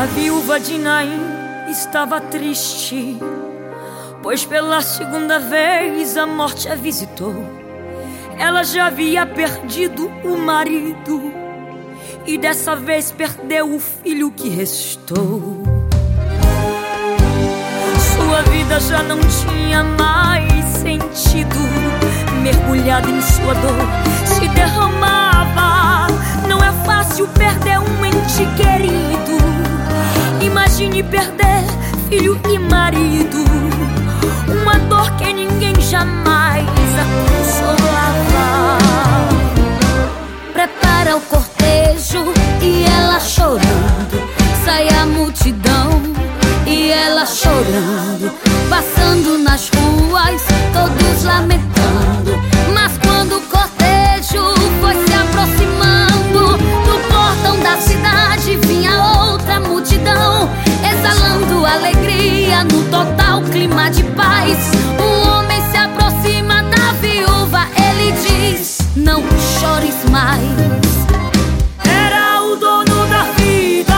A viúva de Naim estava triste, pois pela segunda vez a morte a visitou. Ela já havia perdido o marido e dessa vez perdeu o filho que restou. Sua vida já não tinha mais sentido, mergulhada em sua dor se derramava. Não é fácil perder um ente querido. Imagine perder filho e marido, uma dor que ninguém jamais a consolava. Prepara o cortejo e ela chorando, sai a multidão e ela chorando, passando nas ruas, todos lamentando. Mas quando o cortejo foi se aproximando do portão da cidade, vinha outra multidão, exalando alegria no total clima de paz. Um homem se aproxima da viúva, ele diz: não chores mais. Era o dono da vida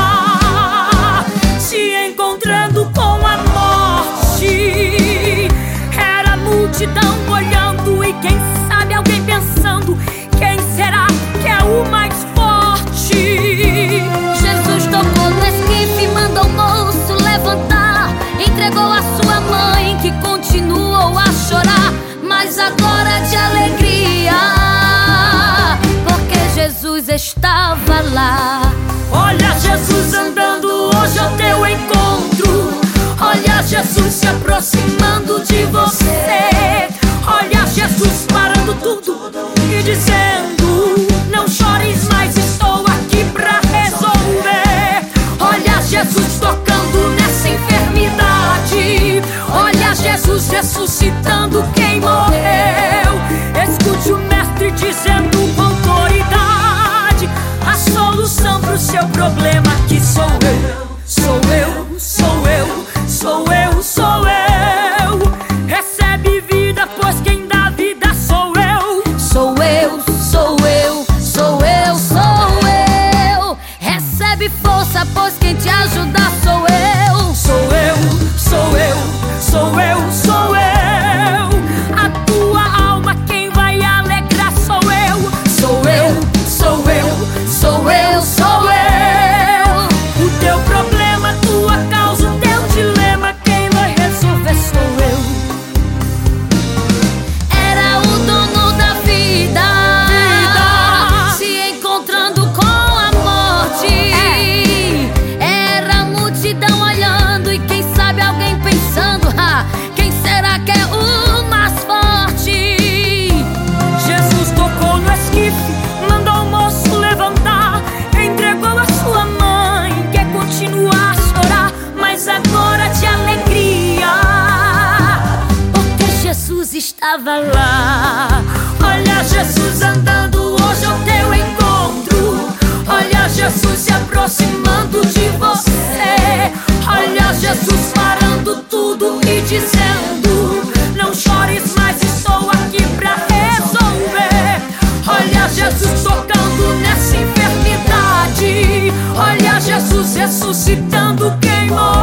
se encontrando com a morte. Era a multidão olhando e quem sabe alguém pensando: quem será que é o mais forte? Jesus tocou no esquife, mandou o moço levantar, entregou a sua mãe que continuou a chorar, mas agora de alegria, porque Jesus estava lá. Olha Jesus andando hoje ao teu encontro. Olha Jesus se aproximando de você. Olha Jesus parando tudo e dizendo: não chores mais, estou aqui pra resolver. Olha Jesus tocando nessa enfermidade. Olha Jesus ressuscitando quem morreu. Escute o mestre dizendo com autoridade a solução pro seu problema, que sou eu, sou eu, sou eu, sou eu, sou eu. Recebe vida, pois quem dá vida sou eu. Sou eu, sou eu, sou eu, sou eu. Recebe força, pois quem te ajuda sou eu. Sou eu, sou eu, sou eu, sou eu. A tua alma quem vai alegrar sou eu. Sou eu, sou eu, sou eu, sou eu. O teu problema, tua causa, o teu dilema, quem vai resolver sou eu. Era o dono da vida se encontrando com a morte. Era a multidão olhando e quem sabe alguém pensando: quem será que é o mais forte? Jesus tocou no esquife, mandou o moço levantar, entregou a sua mãe que continua a chorar, mas agora de alegria, Porque Jesus estava lá. olha Jesus andando hoje ao teu encontro. Olha Jesus se aproximando de você. Olha Jesus parando tudo e dizendo: não chores mais, estou aqui pra resolver. Olha Jesus tocando nessa enfermidade. Olha Jesus ressuscitando quem morreu.